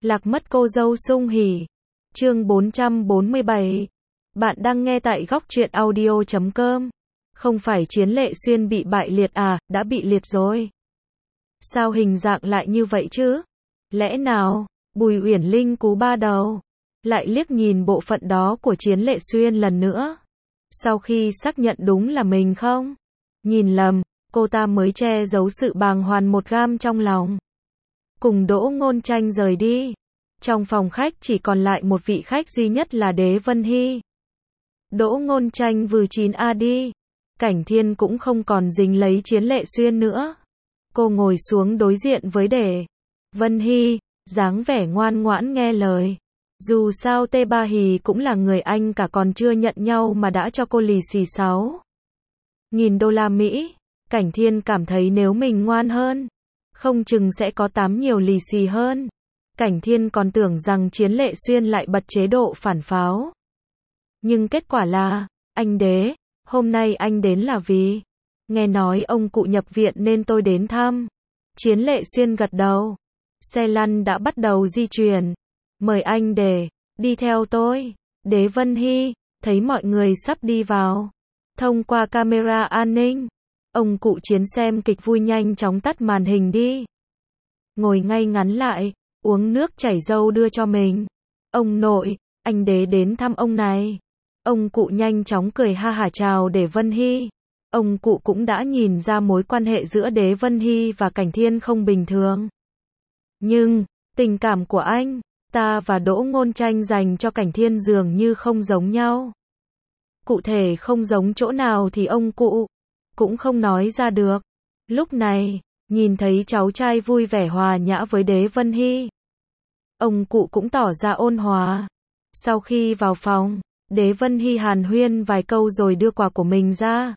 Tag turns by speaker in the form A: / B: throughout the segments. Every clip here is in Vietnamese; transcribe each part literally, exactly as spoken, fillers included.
A: Lạc mất cô dâu sung hỉ. Chương bốn trăm bốn mươi bảy. Bạn đang nghe tại góc truyện audio chấm com. Không phải Chiến Lệ Xuyên bị bại liệt à, đã bị liệt rồi. Sao hình dạng lại như vậy chứ? Lẽ nào, Bùi Uyển Linh cú ba đầu. Lại liếc nhìn bộ phận đó của Chiến Lệ Xuyên lần nữa. Sau khi xác nhận đúng là mình không nhìn lầm, cô ta mới che giấu sự bàng hoàng một gam trong lòng. Cùng Đỗ Ngôn Tranh rời đi. Trong phòng khách chỉ còn lại một vị khách duy nhất là Đế Vân Hy. Đỗ Ngôn Tranh vừa chín a đi. Cảnh Thiên cũng không còn dính lấy Chiến Lệ Xuyên nữa. Cô ngồi xuống đối diện với Đế Vân Hy, dáng vẻ ngoan ngoãn nghe lời. Dù sao Tê Ba Hì cũng là người anh cả, còn chưa nhận nhau mà đã cho cô lì xì sáu nghìn đô la Mỹ. Cảnh Thiên cảm thấy nếu mình ngoan hơn, không chừng sẽ có tám nhiều lì xì hơn. Cảnh Thiên còn tưởng rằng Chiến Lệ Xuyên lại bật chế độ phản pháo. Nhưng kết quả là, anh Đế, hôm nay anh đến là vì nghe nói ông cụ nhập viện nên tôi đến thăm. Chiến Lệ Xuyên gật đầu. Xe lăn đã bắt đầu di chuyển. Mời anh Đế, đi theo tôi. Đế Vân Hy, thấy mọi người sắp đi vào. Thông qua camera an ninh, ông cụ Chiến xem kịch vui nhanh chóng tắt màn hình đi. Ngồi ngay ngắn lại, uống nước chảy dâu đưa cho mình. Ông nội, anh Đế đến thăm ông này. Ông cụ nhanh chóng cười ha hả chào Đế Vân Hy. Ông cụ cũng đã nhìn ra mối quan hệ giữa Đế Vân Hy và Cảnh Thiên không bình thường. Nhưng, tình cảm của anh ta và Đỗ Ngôn Tranh dành cho Cảnh Thiên dường như không giống nhau. Cụ thể không giống chỗ nào thì ông cụ cũng không nói ra được. Lúc này, nhìn thấy cháu trai vui vẻ hòa nhã với Đế Vân Hy, ông cụ cũng tỏ ra ôn hòa. Sau khi vào phòng, Đế Vân Hy hàn huyên vài câu rồi đưa quà của mình ra.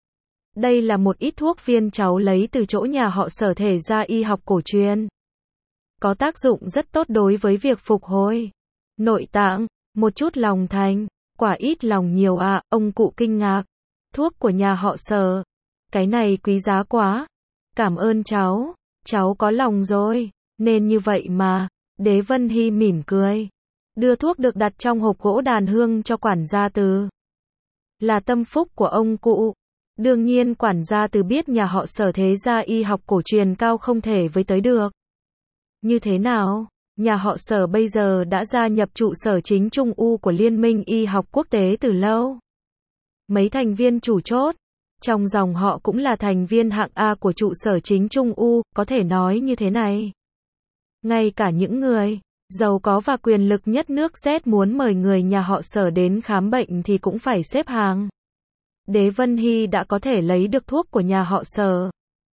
A: Đây là một ít thuốc viên cháu lấy từ chỗ nhà họ Sở thể ra y học cổ truyền. Có tác dụng rất tốt đối với việc phục hồi nội tạng, một chút lòng thành, quả ít lòng nhiều à, ông cụ kinh ngạc. Thuốc của nhà họ Sở, cái này quý giá quá. Cảm ơn cháu, cháu có lòng rồi, nên như vậy mà. Đế Vân Hy mỉm cười, đưa thuốc được đặt trong hộp gỗ đàn hương cho quản gia Từ. Là tâm phúc của ông cụ. Đương nhiên quản gia Từ biết nhà họ Sở thế gia y học cổ truyền cao không thể với tới được. Như thế nào? Nhà họ Sở bây giờ đã gia nhập trụ sở chính Trung U của Liên minh Y học quốc tế từ lâu. Mấy thành viên chủ chốt trong dòng họ cũng là thành viên hạng A của trụ sở chính Trung U, có thể nói như thế này. Ngay cả những người giàu có và quyền lực nhất nước Z muốn mời người nhà họ Sở đến khám bệnh thì cũng phải xếp hàng. Đế Vân Hy đã có thể lấy được thuốc của nhà họ Sở.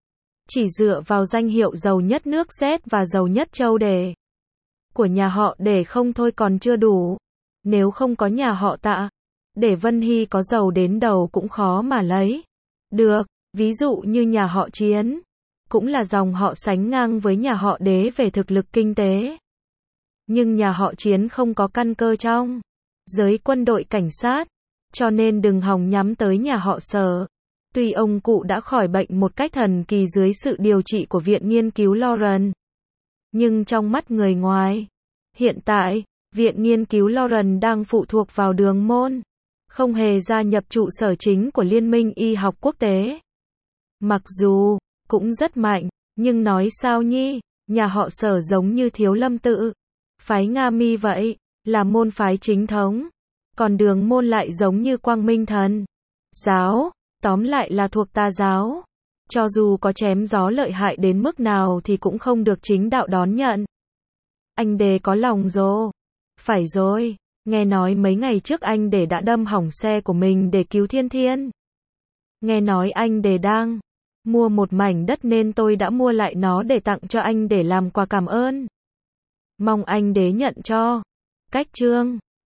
A: Chỉ dựa vào danh hiệu giàu nhất nước Z và giàu nhất châu Đế của nhà họ Đế không thôi còn chưa đủ. Nếu không có nhà họ Tạ, Đế Vân Hy có giàu đến đầu cũng khó mà lấy được. Ví dụ như nhà họ Chiến, cũng là dòng họ sánh ngang với nhà họ Đế về thực lực kinh tế. Nhưng nhà họ Chiến không có căn cơ trong giới quân đội cảnh sát, cho nên đừng hòng nhắm tới nhà họ Sở. Tuy ông cụ đã khỏi bệnh một cách thần kỳ dưới sự điều trị của Viện Nghiên cứu Lauren, nhưng trong mắt người ngoài, hiện tại, Viện Nghiên cứu Lauren đang phụ thuộc vào Đường Môn, không hề gia nhập trụ sở chính của Liên minh Y học quốc tế. Mặc dù cũng rất mạnh, nhưng nói sao nhi, nhà họ Sở giống như Thiếu Lâm Tự, phái Nga Mi vậy, là môn phái chính thống, còn Đường Môn lại giống như Quang Minh Thần giáo, tóm lại là thuộc tà giáo. Cho dù có chém gió lợi hại đến mức nào thì cũng không được chính đạo đón nhận. Anh Đế có lòng rồi. Phải rồi, nghe nói mấy ngày trước anh Đế đã đâm hỏng xe của mình để cứu Thiên Thiên. Nghe nói anh Đế đang mua một mảnh đất nên tôi đã mua lại nó để tặng cho anh để làm quà cảm ơn. Mong anh Đế nhận cho. Cách chương